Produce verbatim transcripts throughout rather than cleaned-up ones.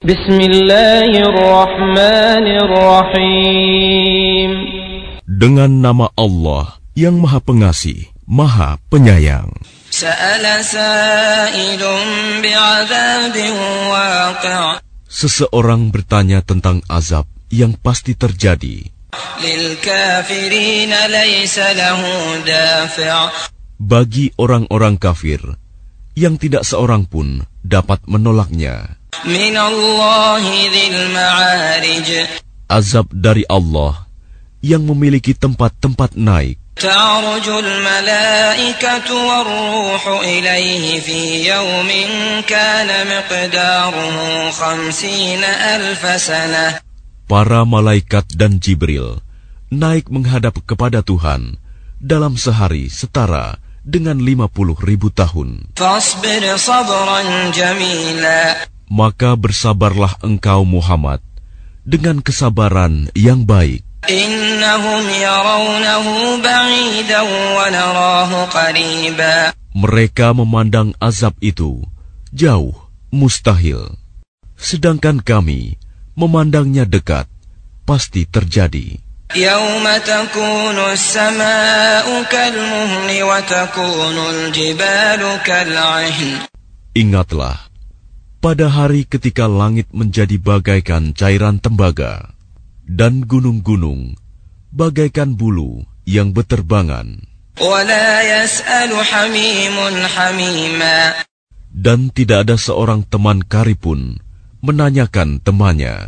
Bismillahirrahmanirrahim. Dengan nama Allah yang Maha Pengasih, Maha Penyayang. Sa'ala sa'ilun bi'adzabin waqi'. Seseorang bertanya tentang azab yang pasti terjadi. Lil kafirina laysa lahu dafi'. Bagi orang-orang kafir yang tidak seorang pun dapat menolaknya. Min Allahi dzil ma'arij. Azab dari Allah yang memiliki tempat-tempat naik. Ta'rujul malaikatu war-ruhu ilaihi fi yawmin kana miqdaruhu khamsina alf sanah. Para malaikat dan Jibril naik menghadap kepada Tuhan dalam sehari setara dengan lima puluh ribu tahun. Fasbir sabran jamila. Maka bersabarlah engkau Muhammad dengan kesabaran yang baik. Innahum yarawnahu ba'idan wa narahu qariba. Mereka memandang azab itu jauh, mustahil. Sedangkan kami memandangnya dekat, pasti terjadi. Yawma takunu as-samaa'u kal-muhli wa takunu al-jibalu kal-'ihn. Ingatlah, pada hari ketika langit menjadi bagaikan cairan tembaga, dan gunung-gunung bagaikan bulu yang beterbangan. Wala yas'alu hamimun hamima. Dan tidak ada seorang teman karib pun menanyakan temannya.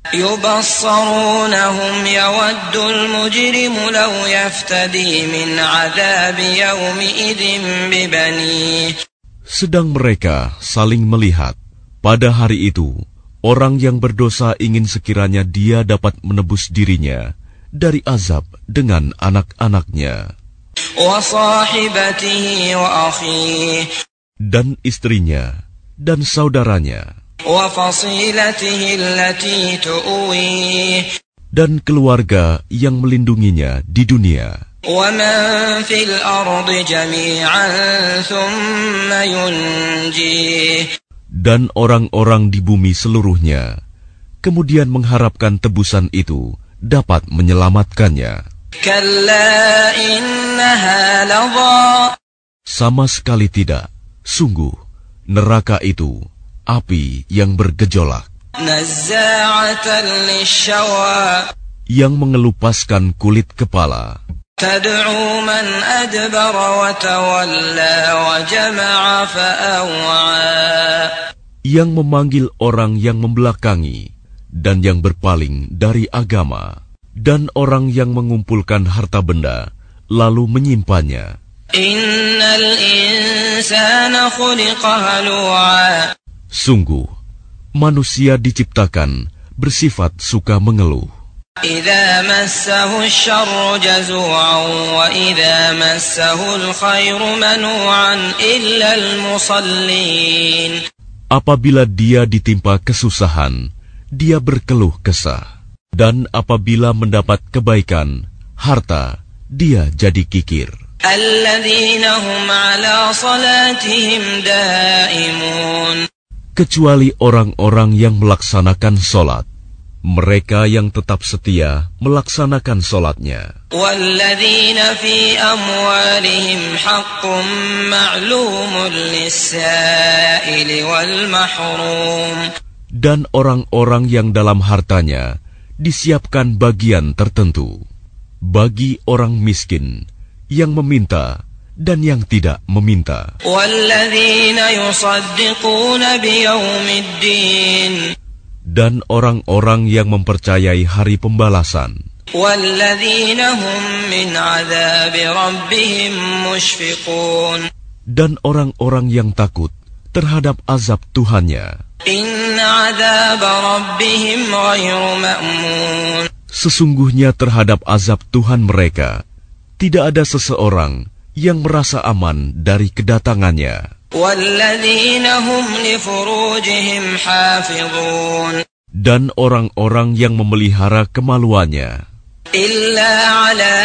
Yubassarunahum yawaddul mujrimu law yaftadi min 'adzabi yawmi idzin bibanihi. Sedang mereka saling melihat. Pada hari itu, orang yang berdosa ingin sekiranya dia dapat menebus dirinya dari azab dengan anak-anaknya. Wa sahibatihi wa akhihi. Dan istrinya dan saudaranya. Wa fasilatihi allati tu'wihi. Dan keluarga yang melindunginya di dunia. Wa man fil ardi jami'an thumma yunjihi. Dan orang-orang di bumi seluruhnya, kemudian mengharapkan tebusan itu dapat menyelamatkannya. Kalla innaha ladha. Sama sekali tidak. Sungguh, neraka itu api yang bergejolak, Nazza'atan lishawa. yang mengelupaskan kulit kepala. Tad'u man adbara wa tawalla wa jama'a fa'aw'a. Yang memanggil orang yang membelakangi dan yang berpaling dari agama, dan orang yang mengumpulkan harta benda lalu menyimpannya. Innal insana khuliqa halu'a. Sungguh, manusia diciptakan bersifat suka mengeluh. Idza massahu asy-syarru jazu'an wa idza massahu al-khairu manu'an illa al-musallin. Apabila dia ditimpa kesusahan, dia berkeluh kesah. Dan apabila mendapat kebaikan, harta, dia jadi kikir. Alladzina hum 'ala salatihim daimun. Kecuali orang-orang yang melaksanakan solat. Mereka yang tetap setia melaksanakan solatnya. Walladzina fi amwalihim haqqun ma'lumun lis-sa'ili wal mahrum. Dan orang-orang yang dalam hartanya disiapkan bagian tertentu bagi orang miskin yang meminta dan yang tidak meminta. Walladzina yusaddiquna biyaumiddin. Dan orang-orang yang mempercayai hari pembalasan. Walladzina hum min 'adzabi rabbihim mushfiqun. Dan orang-orang yang takut terhadap azab Tuhannya. Inna 'adzaba rabbihim ghairu ma'mun. Sesungguhnya terhadap azab Tuhan mereka tidak ada seseorang yang merasa aman dari kedatangannya. Walladzina hum li furujihim hafizun. Dan orang-orang yang memelihara kemaluannya. Illa ala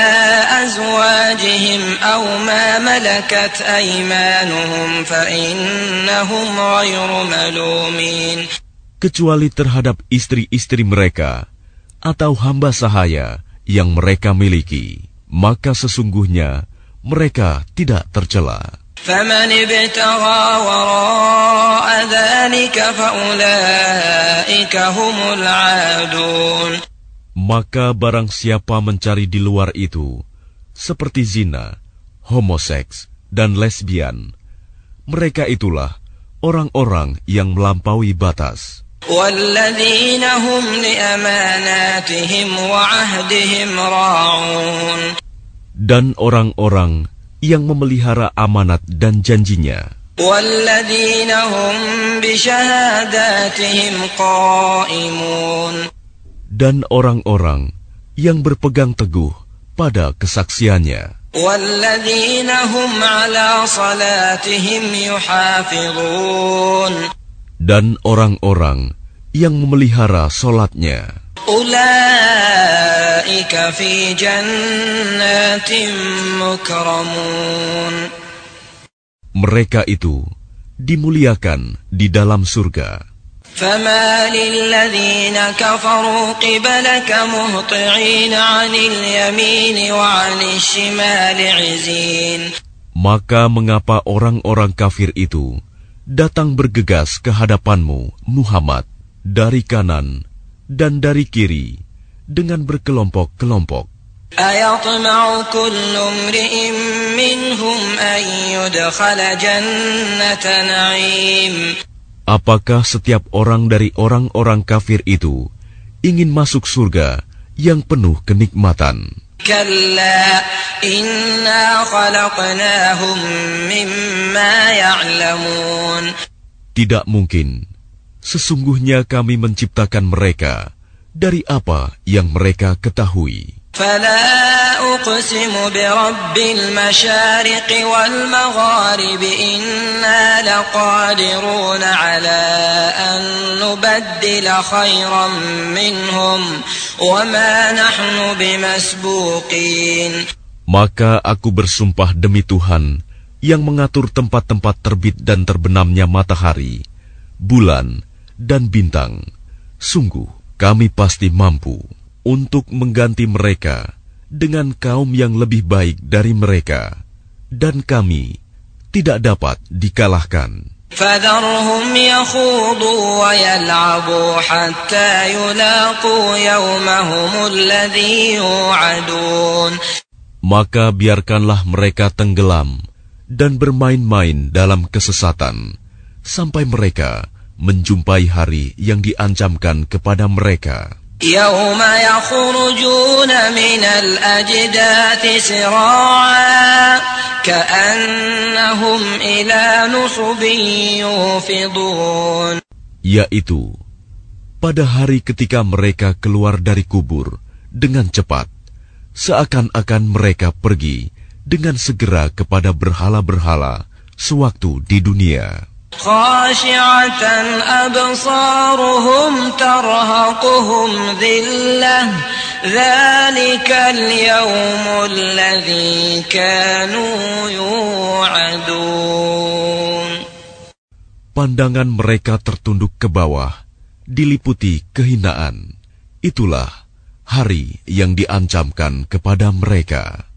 azwajihim aw ma malakat aymanuhum fa innahum ghairu malumin. kecuali terhadap istri-istri mereka atau hamba sahaya yang mereka miliki, maka sesungguhnya mereka tidak tercela. فَمَنِ ابْتَغَى وَرَاءَ ذَلِكَ فَأُولَئِكَ هُمُ الْعَادُونَ. Maka barang siapa mencari di luar itu, seperti zina, homoseks, dan lesbian, mereka itulah orang-orang yang melampaui batas. وَالَّذِينَ هُمْ لِأَمَانَاتِهِمْ وَعَهْدِهِمْ رَاعُونَ. Dan orang-orang yang memelihara amanat dan janjinya. وَالَّذِينَ هُمْ بِشَهَادَاتِهِمْ قَائِمُونَ. Dan orang-orang yang berpegang teguh pada kesaksiannya. وَالَّذِينَ هُمْ عَلَى صَلَاتِهِمْ يُحَافِظُونَ. Dan orang-orang yang memelihara solatnya. أُولَئِكَ فِي جَنَّاتٍ مُكْرَمُونَ. Mereka itu dimuliakan di dalam surga. فَمَالِ الَّذِينَ كَفَرُوا قِبَلَكَ مُهْطِعِينَ عَنِ الْيَمِينِ وَعَنِ الشِّمَالِ عِزِينَ. Maka mengapa orang-orang kafir itu datang bergegas ke hadapanmu, Muhammad, dari kanan dan dari kiri, dengan berkelompok-kelompok. أَيَطْمَعُ كُلُّ امْرِئٍ مِّنْهُمْ أَن يُدْخَلَ جَنَّةَ نَعِيمٍ. Apakah setiap orang dari orang-orang kafir itu ingin masuk surga yang penuh kenikmatan? كَلَّا إِنَّا خَلَقْنَاهُم مِّمَّا يَعْلَمُونَ. Tidak mungkin. Sesungguhnya kami menciptakan mereka dari apa yang mereka ketahui. فَلَا أُقْسِمُ بِرَبِّ الْمَشَارِقِ وَالْمَغَارِبِ إِنَّا لَقَادِرُونَ عَلَىٰ أَن نُّبَدِّلَ خَيْرًا مِّنْهُمْ وَمَا نَحْنُ بِمَسْبُوقِينَ. Maka aku bersumpah demi Tuhan yang mengatur tempat-tempat terbit dan terbenamnya matahari, bulan, dan bintang. Sungguh, kami pasti mampu untuk mengganti mereka dengan kaum yang lebih baik dari mereka, dan kami tidak dapat dikalahkan. فَذَرْهُمْ يَخُوضُوا وَيَلْعَبُوا حَتَّى يُلَاقُوا يَوْمَهُمُ الَّذِي يُوعَدُونَ. Maka biarkanlah mereka tenggelam dan bermain-main dalam kesesatan sampai mereka menjumpai hari yang diancamkan kepada mereka. يَوْمَ يَخْرُجُونَ مِنَ الْأَجْدَاثِ سِرَاعًا كَأَنَّهُمْ إِلَى نُصُبٍ يُوفِضُونَ. Yaitu pada hari ketika mereka keluar dari kubur dengan cepat, seakan-akan mereka pergi dengan segera kepada berhala-berhala sewaktu di dunia. خاشعة أبصارهم ترهقهم ذلة ذلك اليوم الذي كانوا يوعدون. Pandangan mereka tertunduk ke bawah, diliputi kehinaan. Itulah hari yang diancamkan kepada mereka.